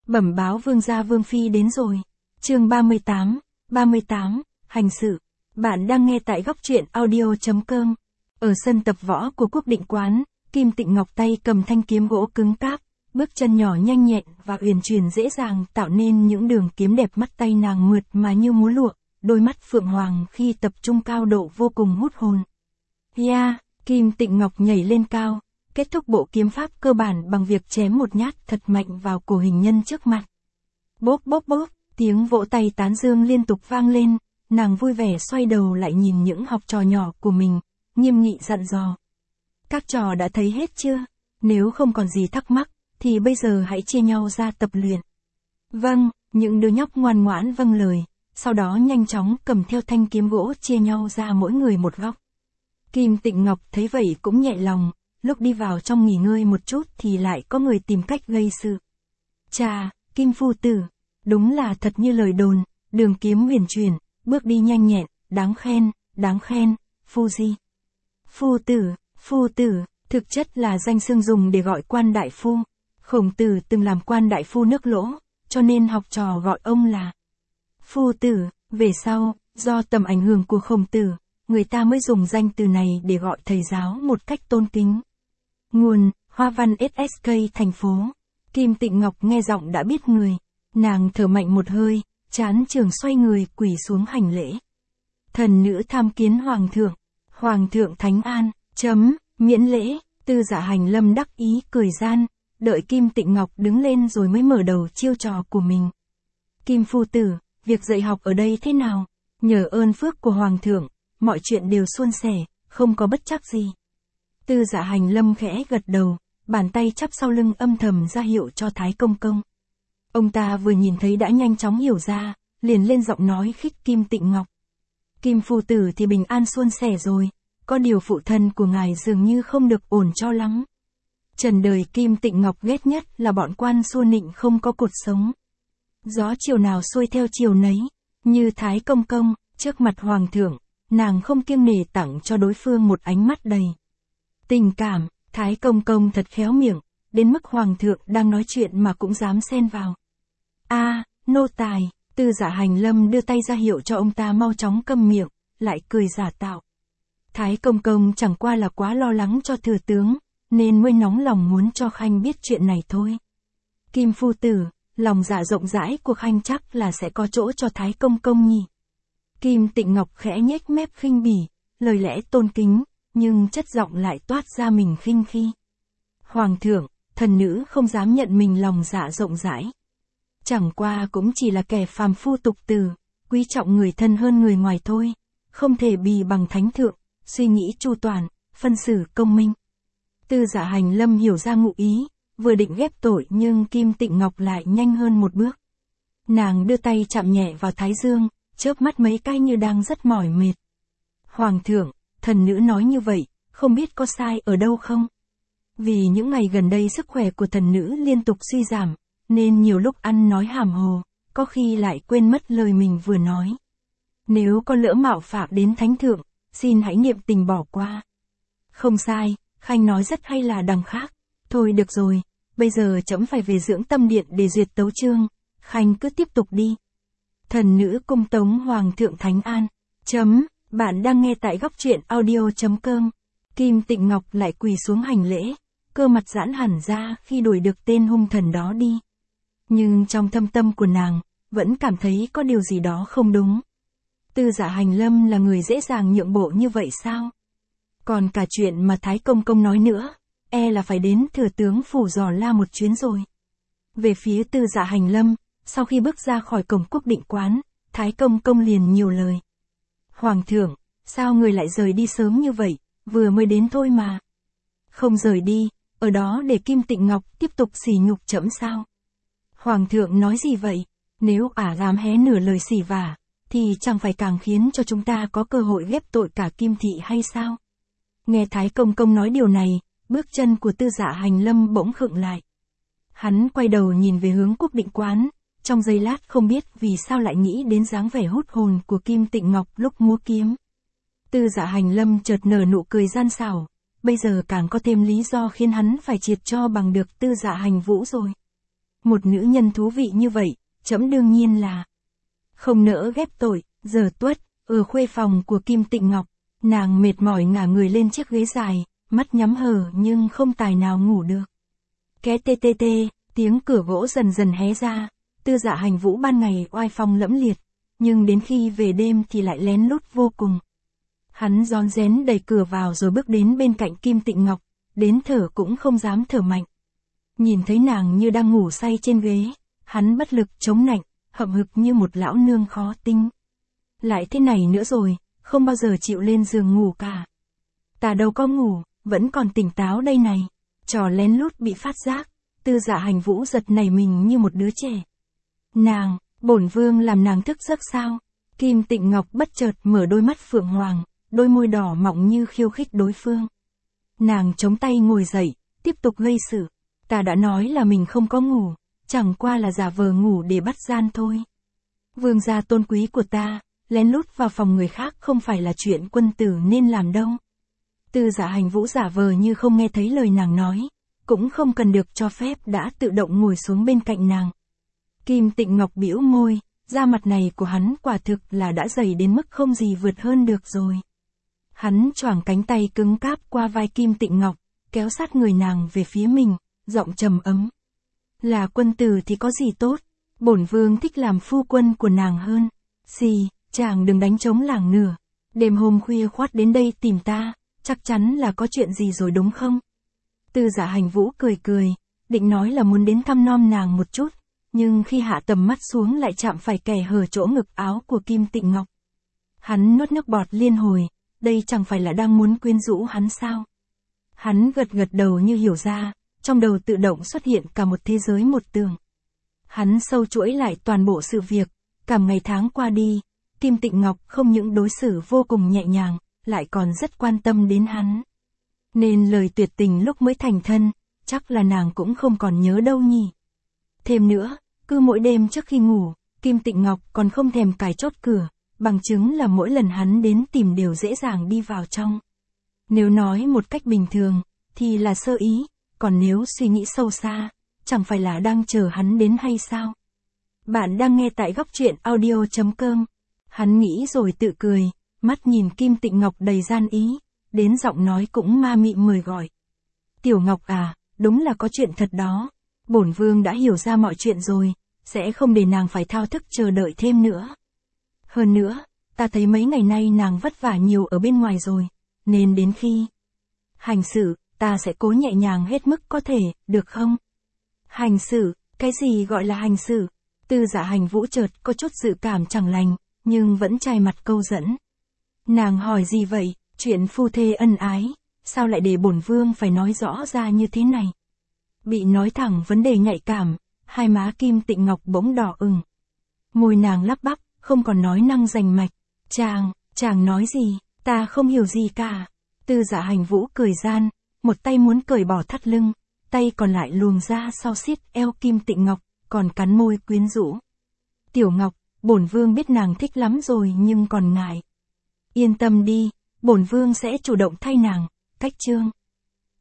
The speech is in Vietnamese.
Bẩm báo vương gia vương phi đến rồi. Chương 38, hành sự. Bạn đang nghe tại góc truyện audio.com. Ở sân tập võ của Quốc Định Quán, Kim Tịnh Ngọc tay cầm thanh kiếm gỗ cứng cáp, bước chân nhỏ nhanh nhẹn và uyển chuyển dễ dàng tạo nên những đường kiếm đẹp, mắt tay nàng mượt mà như múa lụa, đôi mắt phượng hoàng khi tập trung cao độ vô cùng hút hồn. Kim Tịnh Ngọc nhảy lên cao, kết thúc bộ kiếm pháp cơ bản bằng việc chém một nhát thật mạnh vào cổ hình nhân trước mặt. Bốp bốp bốp, tiếng vỗ tay tán dương liên tục vang lên, nàng vui vẻ xoay đầu lại nhìn những học trò nhỏ của mình, nghiêm nghị dặn dò. Các trò đã thấy hết chưa? Nếu không còn gì thắc mắc, thì bây giờ hãy chia nhau ra tập luyện. Vâng, những đứa nhóc ngoan ngoãn vâng lời, sau đó nhanh chóng cầm theo thanh kiếm gỗ chia nhau ra mỗi người một góc. Kim Tịnh Ngọc thấy vậy cũng nhẹ lòng, lúc đi vào trong nghỉ ngơi một chút thì lại có người tìm cách gây sự. Chà, Kim phu tử, đúng là thật như lời đồn, đường kiếm huyền chuyển, bước đi nhanh nhẹn, đáng khen, phu tử, thực chất là danh xưng dùng để gọi quan đại phu. Khổng Tử từng làm quan đại phu nước Lỗ, cho nên học trò gọi ông là phu tử. Về sau, do tầm ảnh hưởng của Khổng Tử, người ta mới dùng danh từ này để gọi thầy giáo một cách tôn kính. Nguồn: Hoa Văn SSK thành phố. Kim Tịnh Ngọc nghe giọng đã biết người, nàng thở mạnh một hơi, trán trường xoay người quỳ xuống hành lễ. Thần nữ tham kiến Hoàng thượng thánh an, miễn lễ. Tư Dạ Hành Lâm đắc ý cười gian, đợi Kim Tịnh Ngọc đứng lên rồi mới mở đầu chiêu trò của mình. Kim phu tử, việc dạy học ở đây thế nào? Nhờ ơn phước của Hoàng thượng, mọi chuyện đều suôn sẻ, không có bất trắc gì. Tư Dạ Hành Lâm khẽ gật đầu, bàn tay chắp sau lưng âm thầm ra hiệu cho Thái Công Công. Ông ta vừa nhìn thấy đã nhanh chóng hiểu ra, liền lên giọng nói khích Kim Tịnh Ngọc. Kim phu tử thì bình an suôn sẻ rồi, có điều phụ thân của ngài dường như không được ổn cho lắm. Trần đời Kim Tịnh Ngọc ghét nhất là bọn quan xua nịnh không có cột sống. Gió chiều nào xuôi theo chiều nấy, như Thái Công Công, trước mặt Hoàng thượng, nàng không kiêng nể tặng cho đối phương một ánh mắt đầy tình cảm. Thái Công Công thật khéo miệng, đến mức Hoàng thượng đang nói chuyện mà cũng dám xen vào. Nô tài. Tư Dạ Hành Lâm đưa tay ra hiệu cho ông ta mau chóng câm miệng, lại cười giả tạo. Thái Công Công chẳng qua là quá lo lắng cho thừa tướng, nên mới nóng lòng muốn cho Khanh biết chuyện này thôi. Kim phu tử, lòng dạ rộng rãi của Khanh chắc là sẽ có chỗ cho Thái Công Công nhỉ. Kim Tịnh Ngọc khẽ nhếch mép khinh bỉ, lời lẽ tôn kính, nhưng chất giọng lại toát ra mình khinh khi. Hoàng thượng, thần nữ không dám nhận mình lòng dạ rộng rãi. Chẳng qua cũng chỉ là kẻ phàm phu tục tử, quý trọng người thân hơn người ngoài thôi, không thể bì bằng thánh thượng, suy nghĩ chu toàn, phân xử công minh. Tư Dạ Hành Lâm hiểu ra ngụ ý, vừa định ghép tội nhưng Kim Tịnh Ngọc lại nhanh hơn một bước. Nàng đưa tay chạm nhẹ vào thái dương, chớp mắt mấy cái như đang rất mỏi mệt. Hoàng thượng, thần nữ nói như vậy, không biết có sai ở đâu không? Vì những ngày gần đây sức khỏe của thần nữ liên tục suy giảm, nên nhiều lúc ăn nói hàm hồ, có khi lại quên mất lời mình vừa nói. Nếu có lỡ mạo phạm đến thánh thượng, xin hãy niệm tình bỏ qua. Không sai, Khanh nói rất hay là đằng khác. Thôi được rồi, bây giờ trẫm phải về dưỡng tâm điện để duyệt tấu chương, Khanh cứ tiếp tục đi. Thần nữ cung tống Hoàng thượng thánh an. Bạn đang nghe tại góc truyện audio.com. Kim Tịnh Ngọc lại quỳ xuống hành lễ, cơ mặt giãn hẳn ra khi đuổi được tên hung thần đó đi. Nhưng trong thâm tâm của nàng, vẫn cảm thấy có điều gì đó không đúng. Tư Dạ Hành Lâm là người dễ dàng nhượng bộ như vậy sao? Còn cả chuyện mà Thái Công Công nói nữa, là phải đến thừa tướng phủ dò la một chuyến rồi. Về phía Tư Dạ Hành Lâm, sau khi bước ra khỏi cổng Quốc Định Quán, Thái Công Công liền nhiều lời. Hoàng thượng, sao người lại rời đi sớm như vậy, vừa mới đến thôi mà. Không rời đi, ở đó để Kim Tịnh Ngọc tiếp tục sỉ nhục trẫm sao? Hoàng thượng nói gì vậy? Nếu dám hé nửa lời xỉ vả, thì chẳng phải càng khiến cho chúng ta có cơ hội ghép tội cả Kim thị hay sao? Nghe Thái Công Công nói điều này, bước chân của Tư Dạ Hành Lâm bỗng khựng lại. Hắn quay đầu nhìn về hướng Quốc Định Quán, trong giây lát không biết vì sao lại nghĩ đến dáng vẻ hút hồn của Kim Tịnh Ngọc lúc múa kiếm. Tư Dạ Hành Lâm chợt nở nụ cười gian xảo, bây giờ càng có thêm lý do khiến hắn phải triệt cho bằng được Tư Dạ Hành Vũ rồi. Một nữ nhân thú vị như vậy, trẫm đương nhiên là không nỡ ghép tội. Giờ tuất, ở khuê phòng của Kim Tịnh Ngọc, nàng mệt mỏi ngả người lên chiếc ghế dài, mắt nhắm hờ nhưng không tài nào ngủ được. Ké tê tê tê, tiếng cửa gỗ dần dần hé ra, Tư Dạ Hành Vũ ban ngày oai phong lẫm liệt, nhưng đến khi về đêm thì lại lén lút vô cùng. Hắn rón rén đẩy cửa vào rồi bước đến bên cạnh Kim Tịnh Ngọc, đến thở cũng không dám thở mạnh. Nhìn thấy nàng như đang ngủ say trên ghế, hắn bất lực chống nạnh, hậm hực như một lão nương khó tinh. Lại thế này nữa rồi, không bao giờ chịu lên giường ngủ cả. Ta đâu có ngủ, vẫn còn tỉnh táo đây này. Trò lén lút bị phát giác, Tư Dạ Hành Vũ giật nảy mình như một đứa trẻ. Nàng, bổn vương làm nàng thức giấc sao? Kim Tịnh Ngọc bất chợt mở đôi mắt phượng hoàng, đôi môi đỏ mọng như khiêu khích đối phương. Nàng chống tay ngồi dậy, tiếp tục gây sự. Ta đã nói là mình không có ngủ, chẳng qua là giả vờ ngủ để bắt gian thôi. Vương gia tôn quý của ta, lén lút vào phòng người khác không phải là chuyện quân tử nên làm đâu. Tư Dạ Hành Vũ giả vờ như không nghe thấy lời nàng nói, cũng không cần được cho phép đã tự động ngồi xuống bên cạnh nàng. Kim Tịnh Ngọc bĩu môi, da mặt này của hắn quả thực là đã dày đến mức không gì vượt hơn được rồi. Hắn choàng cánh tay cứng cáp qua vai Kim Tịnh Ngọc, kéo sát người nàng về phía mình, giọng trầm ấm. Là quân tử thì có gì tốt, bổn vương thích làm phu quân của nàng hơn. Xì, chàng đừng đánh trống làng nửa. Đêm hôm khuya khoắt đến đây tìm ta, chắc chắn là có chuyện gì rồi đúng không? Tư Dạ Hành Vũ cười cười, định nói là muốn đến thăm nom nàng một chút, nhưng khi hạ tầm mắt xuống lại chạm phải kẻ hở chỗ ngực áo của Kim Tịnh Ngọc. Hắn nuốt nước bọt liên hồi, đây chẳng phải là đang muốn quyến rũ hắn sao? Hắn gật gật đầu như hiểu ra, trong đầu tự động xuất hiện cả một thế giới một tường. Hắn sâu chuỗi lại toàn bộ sự việc, cả ngày tháng qua đi, Kim Tịnh Ngọc không những đối xử vô cùng nhẹ nhàng, lại còn rất quan tâm đến hắn. Nên lời tuyệt tình lúc mới thành thân, chắc là nàng cũng không còn nhớ đâu nhỉ. Thêm nữa, cứ mỗi đêm trước khi ngủ, Kim Tịnh Ngọc còn không thèm cài chốt cửa, bằng chứng là mỗi lần hắn đến tìm đều dễ dàng đi vào trong. Nếu nói một cách bình thường, thì là sơ ý, còn nếu suy nghĩ sâu xa, chẳng phải là đang chờ hắn đến hay sao? Bạn đang nghe tại góc truyện audio.com. Hắn nghĩ rồi tự cười, mắt nhìn Kim Tịnh Ngọc đầy gian ý, đến giọng nói cũng ma mị mời gọi. Tiểu Ngọc à, đúng là có chuyện thật đó. Bổn vương đã hiểu ra mọi chuyện rồi, sẽ không để nàng phải thao thức chờ đợi thêm nữa. Hơn nữa, ta thấy mấy ngày nay nàng vất vả nhiều ở bên ngoài rồi, nên đến khi hành sự, ta sẽ cố nhẹ nhàng hết mức có thể, được không? Hành sự, cái gì gọi là hành sự? Tư Dạ Hành Vũ chợt có chút dự cảm chẳng lành, nhưng vẫn chai mặt câu dẫn. Nàng hỏi gì vậy, chuyện phu thê ân ái, sao lại để bổn vương phải nói rõ ra như thế này? Bị nói thẳng vấn đề nhạy cảm, hai má Kim Tịnh Ngọc bỗng đỏ ửng. Môi nàng lắp bắp, không còn nói năng rành mạch. Chàng nói gì, ta không hiểu gì cả. Tư Dạ Hành Vũ cười gian, một tay muốn cởi bỏ thắt lưng, tay còn lại luồng ra sau xiết eo Kim Tịnh Ngọc, còn cắn môi quyến rũ. Tiểu Ngọc, bổn vương biết nàng thích lắm rồi nhưng còn ngại. Yên tâm đi, bổn vương sẽ chủ động thay nàng. Cách chương